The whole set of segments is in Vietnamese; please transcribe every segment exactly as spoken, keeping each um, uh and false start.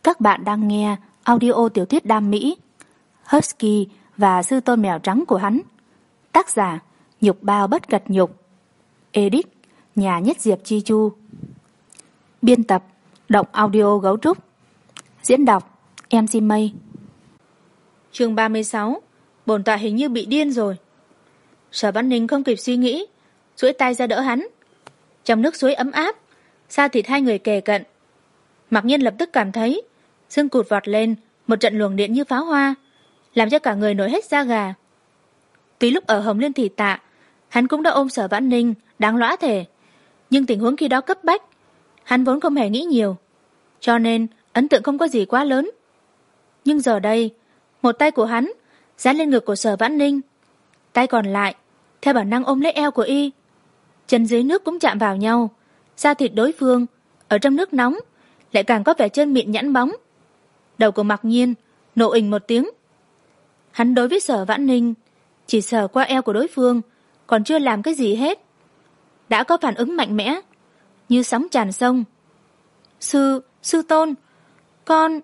Các bạn đang nghe audio tiểu thuyết đam mỹ Husky và sư tôn mèo trắng của hắn. Tác giả Nhục Bao Bất Cật Nhục. Edit Nhà Nhất Diệp Chi Chu. Biên tập Động Audio Gấu Trúc. Diễn đọc em xê Mây. Chương ba mươi sáu. Bổn tọa hình như bị điên rồi. Sở Văn Ninh không kịp suy nghĩ, duỗi tay ra đỡ hắn. Trong nước suối ấm áp, da thịt hai người kề cận. Mặc Nhiên lập tức cảm thấy xương cụt vọt lên một trận luồng điện như pháo hoa, làm cho cả người nổi hết da gà. Tuy lúc ở Hồng Liên Thị Tạ, hắn cũng đã ôm Sở Vãn Ninh đáng lõa thể, nhưng tình huống khi đó cấp bách, hắn vốn không hề nghĩ nhiều, cho nên ấn tượng không có gì quá lớn. Nhưng giờ đây, một tay của hắn dán lên ngực của Sở Vãn Ninh, tay còn lại theo bản năng ôm lấy eo của y. Chân dưới nước cũng chạm vào nhau, da thịt đối phương ở trong nước nóng lại càng có vẻ trơn mịn nhẵn bóng. Đầu của Mặc Nhiên nổ ình một tiếng. Hắn đối với Sở Vãn Ninh chỉ sờ qua eo của đối phương, còn chưa làm cái gì hết, đã có phản ứng mạnh mẽ như sóng tràn sông. Sư, sư tôn, con...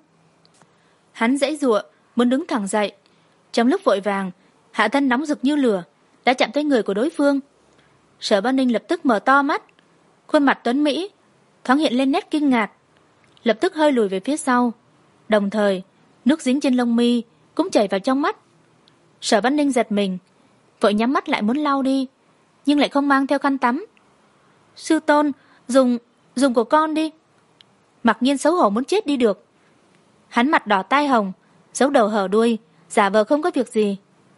Hắn giãy giụa muốn đứng thẳng dậy. Trong lúc vội vàng, hạ thân nóng rực như lửa đã chạm tới người của đối phương. Sở Vãn Ninh lập tức mở to mắt, khuôn mặt tuấn mỹ thoáng hiện lên nét kinh ngạc, lập tức hơi lùi về phía sau, đồng thời nước dính trên lông mi cũng chảy vào trong mắt. Sở Vãn Ninh giật mình, vội nhắm mắt lại muốn lau đi, nhưng lại không mang theo khăn tắm. Sư tôn, dùng dùng của con đi. Mặc Nhiên xấu hổ muốn chết đi được. Hắn mặt đỏ tai hồng, giấu đầu hở đuôi, giả vờ không có việc gì,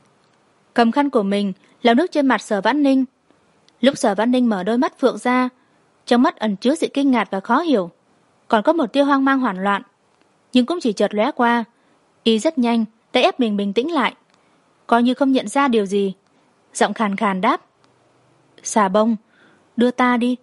cầm khăn của mình lau nước trên mặt Sở Vãn Ninh. Lúc Sở Vãn Ninh mở đôi mắt phượng ra, trong mắt ẩn chứa sự kinh ngạc và khó hiểu, còn có một tia hoang mang hoảng loạn, nhưng cũng chỉ chợt lóe qua. Y rất nhanh đã ép mình bình tĩnh lại, coi như không nhận ra điều gì, giọng khàn khàn đáp: Xà bông, đưa ta đi.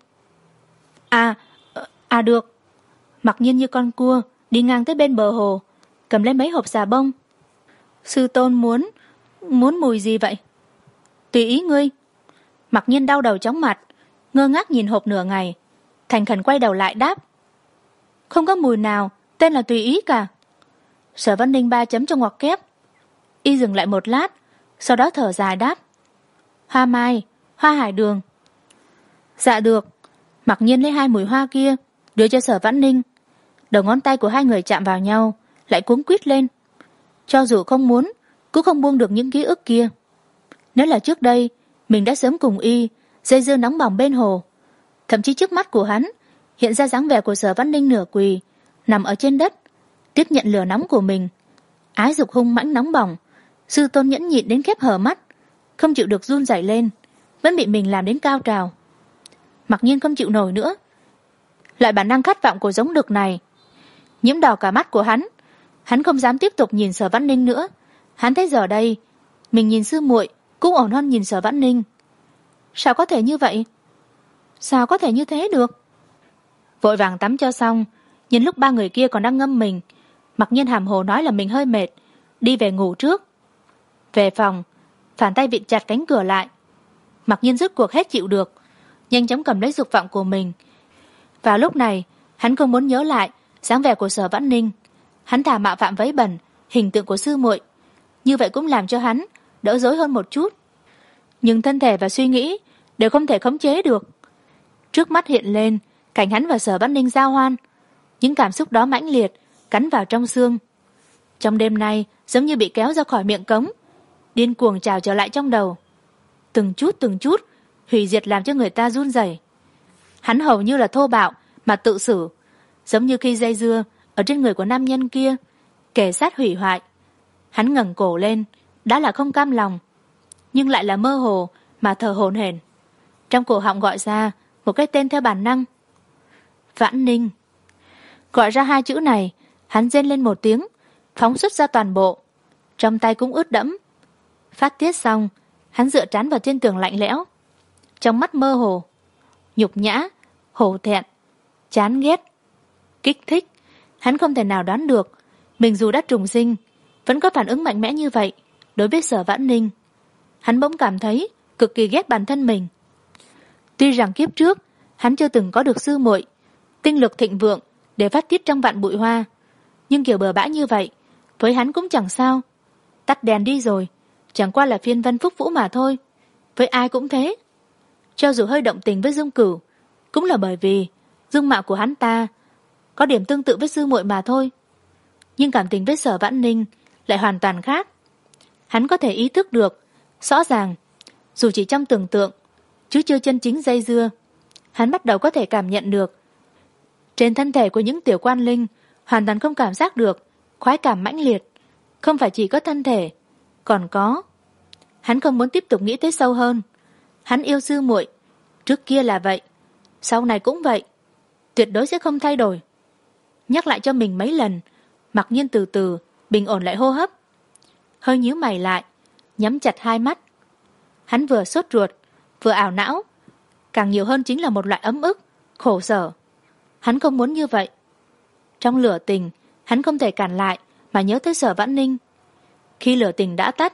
À, à được. Mặc Nhiên như con cua đi ngang tới bên bờ hồ, cầm lấy mấy hộp xà bông. Sư tôn muốn muốn mùi gì vậy? Tùy ý ngươi. Mặc Nhiên đau đầu chóng mặt, ngơ ngác nhìn hộp nửa ngày, thành khẩn quay đầu lại đáp: Không có mùi nào tên là tùy ý cả. Sở Văn Ninh ba chấm cho ngoặc kép. Y dừng lại một lát, sau đó thở dài đáp: Hoa mai, hoa hải đường. Dạ được. Mặc Nhiên lấy hai mùi hoa kia đưa cho Sở Vãn Ninh. Đầu ngón tay của hai người chạm vào nhau, lại cuống quýt lên. Cho dù không muốn, cũng không buông được những ký ức kia. Nếu là trước đây, mình đã sớm cùng y dây dưa nóng bỏng bên hồ. Thậm chí trước mắt của hắn hiện ra dáng vẻ của Sở Vãn Ninh nửa quỳ nằm ở trên đất, tiếp nhận lửa nóng của mình. Ái dục hung mãnh nóng bỏng, sư tôn nhẫn nhịn đến khép hờ mắt, không chịu được run rẩy lên, vẫn bị mình làm đến cao trào. Mặc Nhiên không chịu nổi nữa. Loại bản năng khát vọng của giống đực này nhiễm đỏ cả mắt của hắn. Hắn không dám tiếp tục nhìn Sở Vãn Ninh nữa. Hắn thấy giờ đây mình nhìn sư muội cũng ổn hơn nhìn Sở Vãn Ninh. Sao có thể như vậy? Sao có thể như thế được? Vội vàng tắm cho xong, nhìn lúc ba người kia còn đang ngâm mình, Mặc Nhiên hàm hồ nói là mình hơi mệt, đi về ngủ trước. Về phòng, phản tay vịn chặt cánh cửa lại. Mặc Nhiên rốt cuộc hết chịu được, nhanh chóng cầm lấy dục vọng của mình. Vào lúc này, hắn không muốn nhớ lại dáng vẻ của Sở Vãn Ninh. Hắn thà mạo phạm vấy bẩn hình tượng của sư muội, như vậy cũng làm cho hắn đỡ dối hơn một chút. Nhưng thân thể và suy nghĩ đều không thể khống chế được. Trước mắt hiện lên cảnh hắn và Sở Vãn Ninh giao hoan. Những cảm xúc đó mãnh liệt cắn vào trong xương. Trong đêm nay giống như bị kéo ra khỏi miệng cống, điên cuồng trào trở lại trong đầu, từng chút từng chút hủy diệt, làm cho người ta run rẩy. Hắn hầu như là thô bạo mà tự xử, giống như khi dây dưa ở trên người của nam nhân kia, kề sát hủy hoại. Hắn ngẩng cổ lên, đã là không cam lòng, nhưng lại là mơ hồ mà thở hổn hển. Trong cổ họng gọi ra một cái tên theo bản năng: Vãn Ninh. Gọi ra hai chữ này, hắn rên lên một tiếng, phóng xuất ra toàn bộ, trong tay cũng ướt đẫm. Phát tiết xong, hắn dựa trán vào trên tường lạnh lẽo, trong mắt mơ hồ, nhục nhã, hổ thẹn, chán ghét, kích thích. Hắn không thể nào đoán được mình dù đã trùng sinh vẫn có phản ứng mạnh mẽ như vậy đối với Sở Vãn Ninh. Hắn bỗng cảm thấy cực kỳ ghét bản thân mình. Tuy rằng kiếp trước hắn chưa từng có được sư muội tinh lực thịnh vượng để phát tiết trong vạn bụi hoa, Nhưng kiểu bừa bãi như vậy với hắn cũng chẳng sao. Tắt đèn đi rồi, chẳng qua là phiên vân phúc vũ mà thôi. Với ai cũng thế. Cho dù hơi động tình với Dương Cửu, cũng là bởi vì dung mạo của hắn ta có điểm tương tự với sư muội mà thôi. Nhưng cảm tình với Sở Vãn Ninh lại hoàn toàn khác. Hắn có thể ý thức được rõ ràng, dù chỉ trong tưởng tượng chứ chưa chân chính dây dưa, hắn bắt đầu có thể cảm nhận được trên thân thể của những tiểu quan linh hoàn toàn không cảm giác được khoái cảm mãnh liệt. Không phải chỉ có thân thể, còn có. Hắn không muốn tiếp tục nghĩ tới sâu hơn. Hắn yêu sư muội, trước kia là vậy, sau này cũng vậy, tuyệt đối sẽ không thay đổi. Nhắc lại cho mình mấy lần, Mặc Nhiên từ từ bình ổn lại hô hấp, hơi nhíu mày lại, nhắm chặt hai mắt. Hắn vừa sốt ruột vừa ảo não, càng nhiều hơn chính là một loại ấm ức, khổ sở. Hắn không muốn như vậy. Trong lửa tình, hắn không thể cản lại mà nhớ tới Sở Vãn Ninh. Khi lửa tình đã tắt,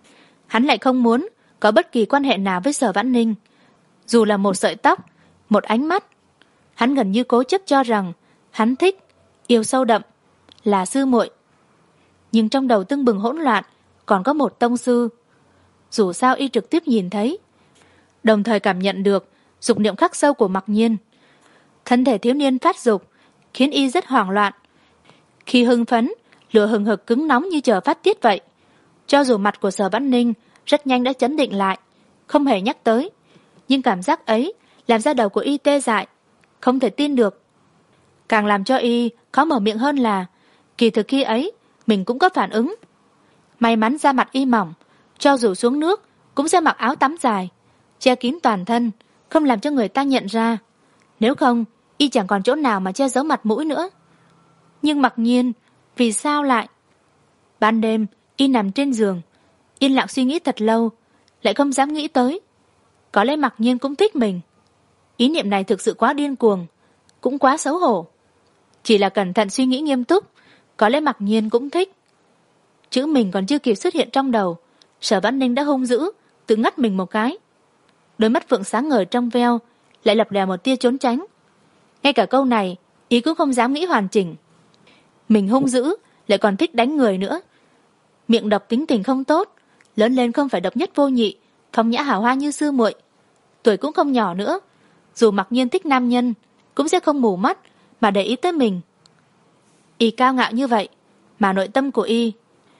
hắn lại không muốn có bất kỳ quan hệ nào với Sở Vãn Ninh. Dù là một sợi tóc, một ánh mắt, hắn gần như cố chấp cho rằng hắn thích, yêu sâu đậm là sư muội. Nhưng trong đầu tưng bừng hỗn loạn còn có một tông sư. Dù sao y trực tiếp nhìn thấy, đồng thời cảm nhận được dục niệm khắc sâu của Mặc Nhiên. Thân thể thiếu niên phát dục khiến y rất hoảng loạn. Khi hưng phấn, lửa hừng hực cứng nóng như chờ phát tiết vậy. Cho dù mặt của Sở Vãn Ninh rất nhanh đã chấn định lại, không hề nhắc tới, nhưng cảm giác ấy làm ra đầu của y tê dại, không thể tin được. Càng làm cho y khó mở miệng hơn là kỳ thực khi ấy mình cũng có phản ứng. May mắn da mặt y mỏng, cho dù xuống nước cũng sẽ mặc áo tắm dài, che kín toàn thân, không làm cho người ta nhận ra. Nếu không, y chẳng còn chỗ nào mà che giấu mặt mũi nữa. Nhưng Mặc Nhiên, vì sao lại? Ban đêm, y nằm trên giường, yên lặng suy nghĩ thật lâu, lại không dám nghĩ tới. Có lẽ Mặc Nhiên cũng thích mình. Ý niệm này thực sự quá điên cuồng, cũng quá xấu hổ. Chỉ là cẩn thận suy nghĩ nghiêm túc, có lẽ Mặc Nhiên cũng thích. Chữ mình còn chưa kịp xuất hiện trong đầu, Sở Vãn Ninh đã hung dữ, tự ngắt mình một cái. Đôi mắt phượng sáng ngời trong veo lại lập lè một tia trốn tránh. Ngay cả câu này ý cũng không dám nghĩ hoàn chỉnh. Mình hung dữ lại còn thích đánh người nữa. Miệng độc tính tình không tốt, lớn lên không phải độc nhất vô nhị, phong nhã hào hoa như sư muội. Tuổi cũng không nhỏ nữa, dù Mặc Nhiên thích nam nhân cũng sẽ không mù mắt mà để ý tới mình. Y cao ngạo như vậy, mà nội tâm của y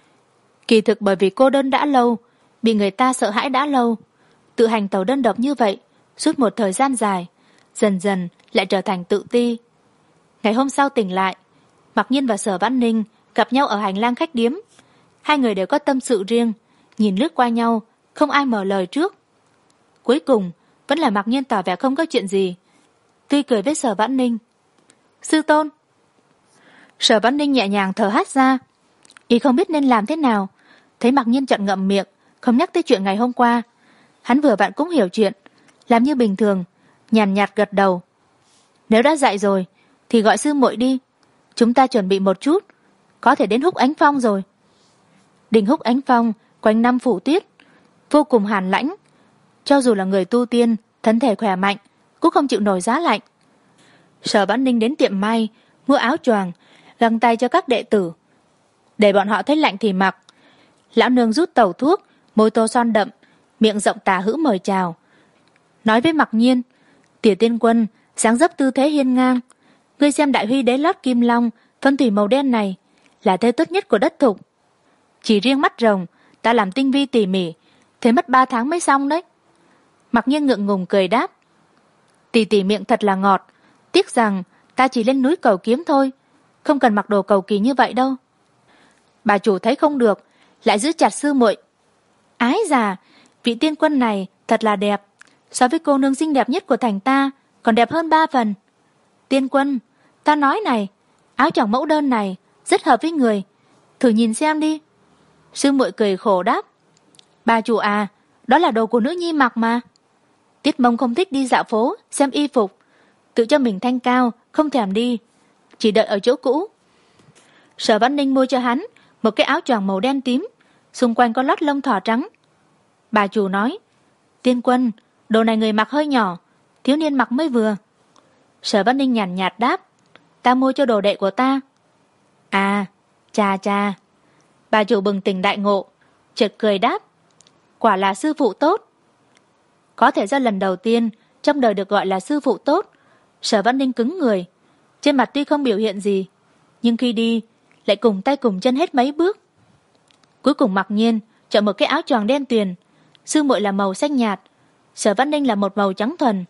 kỳ thực bởi vì cô đơn đã lâu, bị người ta sợ hãi đã lâu, tự hành tàu đơn độc như vậy suốt một thời gian dài, dần dần lại trở thành tự ti. Ngày hôm sau tỉnh lại, Mặc Nhiên và Sở Vãn Ninh gặp nhau ở hành lang khách điếm. Hai người đều có tâm sự riêng, nhìn lướt qua nhau, không ai mở lời trước. Cuối cùng vẫn là Mặc Nhiên tỏ vẻ không có chuyện gì, tươi cười với Sở Vãn Ninh. Sư tôn. Sở Vãn Ninh nhẹ nhàng thở hắt ra, y không biết nên làm thế nào. Thấy Mặc Nhiên chặn ngậm miệng, không nhắc tới chuyện ngày hôm qua. Hắn vừa vặn cũng hiểu chuyện, làm như bình thường, nhàn nhạt gật đầu. Nếu đã dạy rồi thì gọi sư muội đi, chúng ta chuẩn bị một chút, có thể đến Húc Ánh Phong rồi. Đỉnh Húc Ánh Phong quanh năm phủ tuyết, vô cùng hàn lãnh. Cho dù là người tu tiên, thân thể khỏe mạnh cũng không chịu nổi giá lạnh. Sở Vãn Ninh đến tiệm may mua áo choàng, găng tay cho các đệ tử, để bọn họ thấy lạnh thì mặc. Lão nương rút tẩu thuốc, môi tô son đậm, miệng rộng tà hữu mời chào, nói với Mặc Nhiên: Tiểu tiên quân dáng dấp tư thế hiên ngang, ngươi xem đại huy đế lót kim long phân thủy màu đen này là thế tốt nhất của đất thục. Chỉ riêng mắt rồng ta làm tinh vi tỉ mỉ, thế mất ba tháng mới xong đấy. Mặc Nhiên ngượng ngùng cười đáp: Tỷ tỷ miệng thật là ngọt, tiếc rằng ta chỉ lên núi cầu kiếm thôi, không cần mặc đồ cầu kỳ như vậy đâu. Bà chủ thấy không được, lại giữ chặt sư muội. Ái già, vị tiên quân này thật là đẹp, so với cô nương xinh đẹp nhất của thành ta còn đẹp hơn ba phần. Tiên quân, ta nói này, áo choàng mẫu đơn này rất hợp với người, thử nhìn xem đi. Sư muội cười khổ đáp: Bà chủ à, đó là đồ của nữ nhi mặc mà. Tiết Mông không thích đi dạo phố xem y phục, tự cho mình thanh cao, không thèm đi, chỉ đợi ở chỗ cũ. Sở Vãn Ninh mua cho hắn một cái áo choàng màu đen tím, xung quanh có lót lông thỏ trắng. Bà chủ nói: Tiên quân, đồ này người mặc hơi nhỏ, thiếu niên mặc mới vừa. Sở Vãn Ninh nhàn nhạt đáp: Ta mua cho đồ đệ của ta. À, Chà chà. Bà chủ bừng tỉnh đại ngộ, chợt cười đáp. Quả là sư phụ tốt. Có thể do lần đầu tiên trong đời được gọi là sư phụ tốt, Sở Văn Ninh cứng người. Trên mặt tuy không biểu hiện gì, nhưng khi đi lại cùng tay cùng chân hết mấy bước. Cuối cùng mặc nhiên chọn một cái áo choàng đen tuyền. Sư muội là màu xanh nhạt, Sở Văn Ninh là một màu trắng thuần.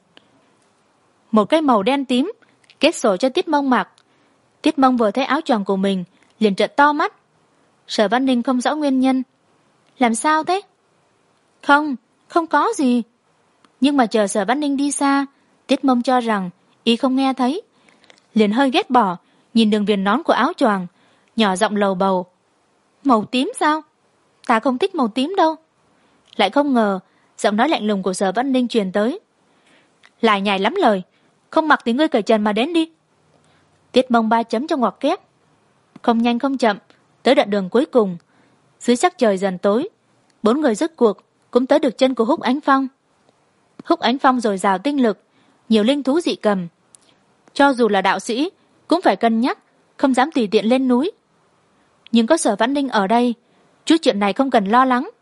Một cái màu đen tím kết sổ cho Tiết Mông mặc. Tiết Mông vừa thấy áo choàng của mình liền trợn to mắt. Sở Văn Ninh không rõ nguyên nhân. Làm sao thế? Không, không có gì. Nhưng mà chờ Sở Văn Ninh đi xa, Tiết Mông cho rằng y không nghe thấy, liền hơi ghét bỏ nhìn đường viền nón của áo choàng, nhỏ giọng lầu bầu. Màu tím sao? Ta không thích màu tím đâu. Lại không ngờ giọng nói lạnh lùng của Sở Văn Ninh truyền tới. Lại nhảy lắm lời, không mặc thì ngươi cởi trần mà đến đi. Tiết Mông ba chấm trong ngoặc kép. Không nhanh không chậm, tới đoạn đường cuối cùng. Dưới sắc trời dần tối, bốn người rốt cuộc cũng tới được chân của Húc Ánh Phong. Húc Ánh Phong dồi dào tinh lực, nhiều linh thú dị cầm. Cho dù là đạo sĩ cũng phải cân nhắc, không dám tùy tiện lên núi. Nhưng có Sở Văn Ninh ở đây, chút chuyện này không cần lo lắng.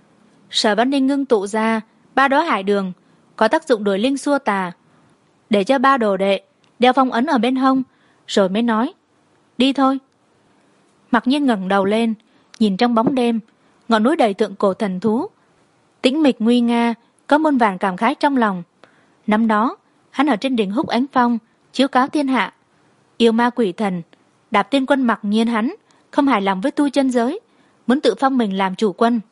Sở Văn Ninh ngưng tụ ra ba đóa hải đường, có tác dụng đuổi linh xua tà, để cho ba đồ đệ đeo phong ấn ở bên hông, rồi mới nói, đi thôi. Mặc nhiên ngẩng đầu lên, nhìn trong bóng đêm, ngọn núi đầy tượng cổ thần thú, tĩnh mịch nguy nga, có muôn vàn cảm khái trong lòng. Năm đó hắn ở trên đỉnh Húc Ánh Phong chiếu cáo thiên hạ, yêu ma quỷ thần. Đạp Tiên Quân Mặc nhiên hắn không hài lòng với tu chân giới, muốn tự phong mình làm chủ quân.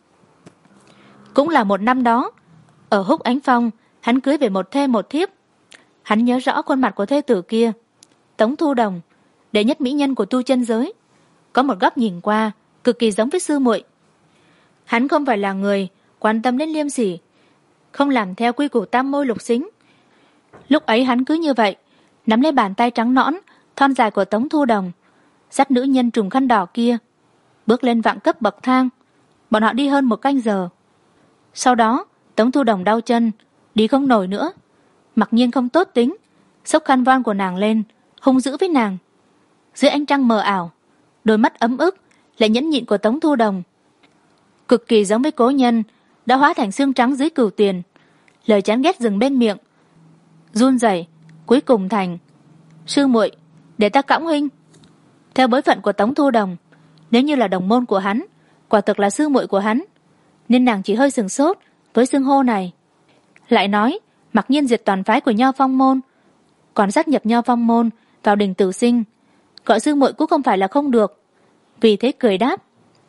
Cũng là một năm đó, ở Húc Ánh Phong hắn cưới về một thê một thiếp. Hắn nhớ rõ khuôn mặt của thê tử kia, Tống Thu Đồng, đệ nhất mỹ nhân của tu chân giới, có một góc nhìn qua cực kỳ giống với sư muội. Hắn không phải là người quan tâm đến liêm sỉ, không làm theo quy củ tam môi lục xính. Lúc ấy hắn cứ như vậy, nắm lấy bàn tay trắng nõn thon dài của Tống Thu Đồng, dắt nữ nhân trùm khăn đỏ kia bước lên vạn cấp bậc thang. Bọn họ đi hơn một canh giờ. Sau đó Tống Thu Đồng đau chân, đi không nổi nữa. Mặc nhiên không tốt tính, xốc khăn voan của nàng lên, hung dữ với nàng. Dưới ánh trăng mờ ảo, đôi mắt ấm ức lại nhẫn nhịn của Tống Thu Đồng cực kỳ giống với cố nhân đã hóa thành xương trắng dưới cửu tuyền. Lời chán ghét dừng bên miệng, run rẩy cuối cùng thành, sư muội, để ta cõng huynh. Theo bối phận của Tống Thu Đồng, nếu như là đồng môn của hắn, quả thực là sư muội của hắn, nên nàng chỉ hơi sừng sốt với xưng hô này. Lại nói Mặc nhiên diệt toàn phái của Nho Phong môn, còn sát nhập Nho Phong môn vào Đình Tử Sinh, gọi sư muội cũng không phải là không được. Vì thế cười đáp,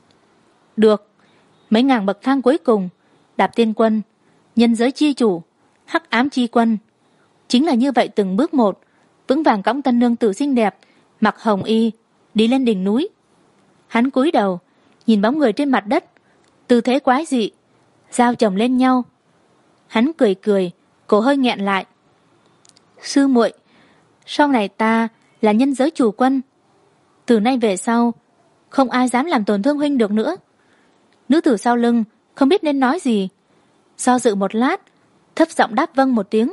được. Mấy ngàn bậc thang cuối cùng, Đạp Tiên Quân, nhân giới chi chủ, hắc ám chi quân, chính là như vậy từng bước một, vững vàng cõng tân nương tử xinh đẹp mặc hồng y đi lên đỉnh núi. Hắn cúi đầu nhìn bóng người trên mặt đất, tư thế quái dị, giao chồng lên nhau. Hắn cười cười, cổ hơi nghẹn lại. Sư muội, sau này ta là nhân giới chủ quân, từ nay về sau không ai dám làm tổn thương huynh được nữa. Nữ tử sau lưng không biết nên nói gì, do dự một lát, thấp giọng đáp vâng một tiếng.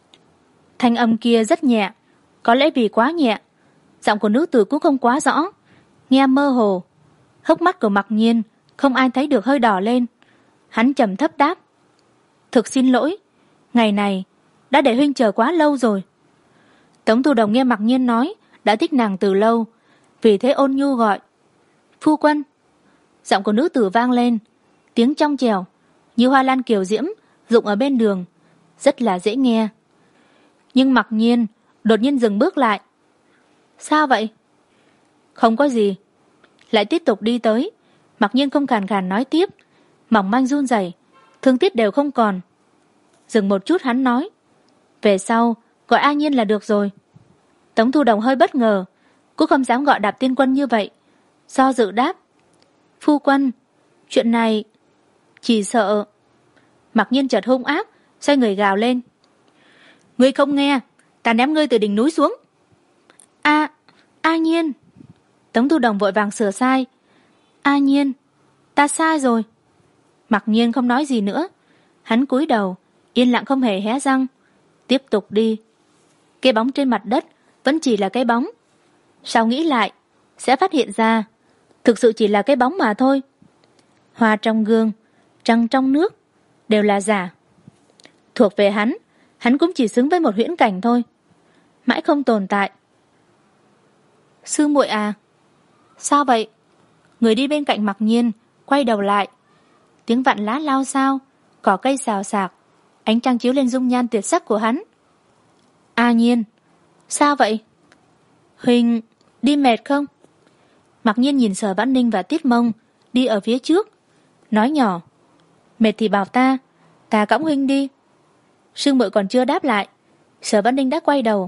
Thanh âm kia rất nhẹ, có lẽ vì quá nhẹ, giọng của nữ tử cũng không quá rõ, nghe mơ hồ. Hốc mắt của Mặc Nhiên không ai thấy được hơi đỏ lên. Hắn trầm thấp đáp, thực xin lỗi, ngày này đã để huynh chờ quá lâu rồi. Tống Thu Đồng nghe Mặc Nhiên nói đã thích nàng từ lâu, vì thế ôn nhu gọi, phu quân. Giọng của nữ tử vang lên, tiếng trong trẻo như hoa lan kiều diễm rụng ở bên đường, rất là dễ nghe. Nhưng Mặc Nhiên đột nhiên dừng bước lại. Sao vậy? Không có gì. Lại tiếp tục đi tới. Mặc Nhiên không khàn khàn nói tiếp, mỏng manh run rẩy, thương tiếc đều không còn. Dừng một chút hắn nói, về sau gọi A Nhiên là được rồi. Tống Thu Đồng hơi bất ngờ, cũng không dám gọi Đạp Tiên Quân như vậy, do dự đáp, phu quân, chuyện này chỉ sợ. Mặc Nhiên chợt hung ác, xoay người gào lên, ngươi không nghe, ta ném ngươi từ đỉnh núi xuống. A, A Nhiên. Tống Thu Đồng vội vàng sửa sai, A Nhiên, ta sai rồi. Mặc Nhiên không nói gì nữa, hắn cúi đầu yên lặng không hề hé răng, tiếp tục đi. Cái bóng trên mặt đất vẫn chỉ là cái bóng. Sao nghĩ lại sẽ phát hiện ra thực sự chỉ là cái bóng mà thôi. Hoa trong gương, trăng trong nước, đều là giả. Thuộc về hắn, hắn cũng chỉ xứng với một huyễn cảnh thôi, mãi không tồn tại. Sư muội à? Sao vậy? Người đi bên cạnh Mặc Nhiên quay đầu lại. Tiếng vặn lá lao xao, cỏ cây xào xạc, ánh trăng chiếu lên dung nhan tuyệt sắc của hắn. A Nhiên, sao vậy? Huỳnh đi mệt không? Mặc Nhiên nhìn Sở Vãn Ninh và Tiết Mông đi ở phía trước, nói nhỏ, mệt thì bảo ta, ta cõng Huynh đi. Sương muội còn chưa đáp lại, Sở Vãn Ninh đã quay đầu.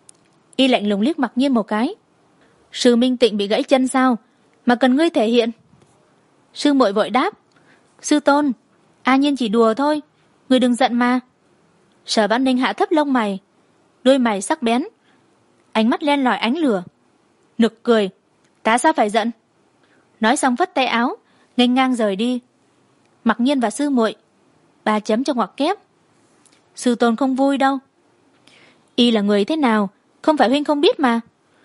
Y lạnh lùng liếc Mặc Nhiên một cái. Sư Minh Tịnh bị gãy chân sao mà cần ngươi thể hiện? Sương muội vội đáp, sư tôn, A Nhiên chỉ đùa thôi, ngươi đừng giận mà. Sở Vãn Ninh hạ thấp lông mày, đôi mày sắc bén, ánh mắt len lỏi ánh lửa. Nực cười, ta sao phải giận? Nói xong vất tay áo, nghênh ngang rời đi. Mặc Nhiên và sư muội, ba chấm cho ngoặc kép. Sư tôn không vui đâu. Y là người thế nào, không phải Huynh không biết mà.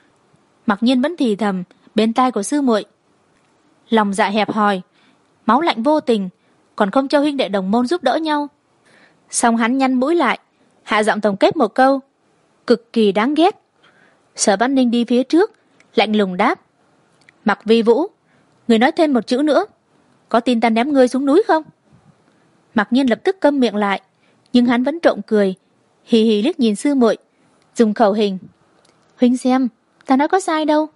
Mặc Nhiên vẫn thì thầm bên tai của sư muội. Lòng dạ hẹp hòi, máu lạnh vô tình, còn không cho huynh đệ đồng môn giúp đỡ nhau. Xong hắn nhăn mũi lại, hạ giọng tổng kết một câu, cực kỳ đáng ghét. Sở Vãn Ninh đi phía trước, lạnh lùng đáp, Mặc Vi Vũ, người nói thêm một chữ nữa, có tin ta ném ngươi xuống núi không? Mặc Nhiên lập tức câm miệng lại, nhưng hắn vẫn trộm cười, hì hì liếc nhìn sư muội, dùng khẩu hình, huynh xem, ta nói có sai đâu.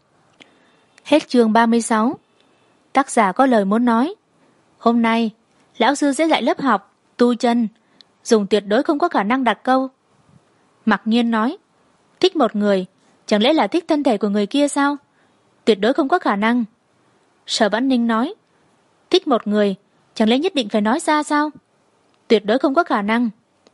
Hết chương ba mươi sáu. Tác giả có lời muốn nói. Hôm nay, lão sư sẽ dạy lớp học tu chân, dùng tuyệt đối không có khả năng đặt câu. Mặc Nhiên nói, thích một người, chẳng lẽ là thích thân thể của người kia sao? Tuyệt đối không có khả năng. Sở Vãn Ninh nói, thích một người, chẳng lẽ nhất định phải nói ra sao? Tuyệt đối không có khả năng.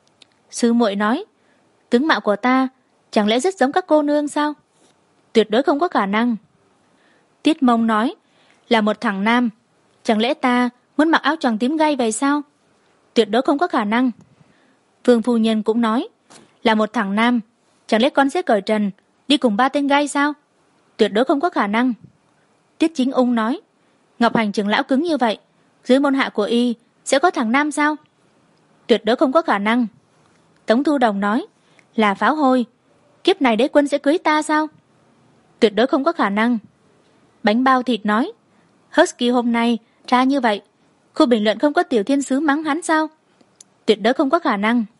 Sư muội nói, tướng mạo của ta chẳng lẽ rất giống các cô nương sao? Tuyệt đối không có khả năng. Tiết Mông nói, là một thằng nam, chẳng lẽ ta muốn mặc áo choàng tím gay vậy sao? Tuyệt đối không có khả năng. Vương phu nhân cũng nói, là một thằng nam, chẳng lẽ con sẽ cởi trần đi cùng ba tên gay sao? Tuyệt đối không có khả năng. Tiết Chính Ung nói, Ngọc Hành trưởng lão cứng như vậy, dưới môn hạ của y sẽ có thằng nam sao? Tuyệt đối không có khả năng. Tống Thu Đồng nói, là pháo hôi, kiếp này đế quân sẽ cưới ta sao? Tuyệt đối không có khả năng. Bánh bao thịt nói, Husky hôm nay ra như vậy, khu bình luận không có tiểu thiên sứ mắng hắn sao? Tuyệt đối không có khả năng.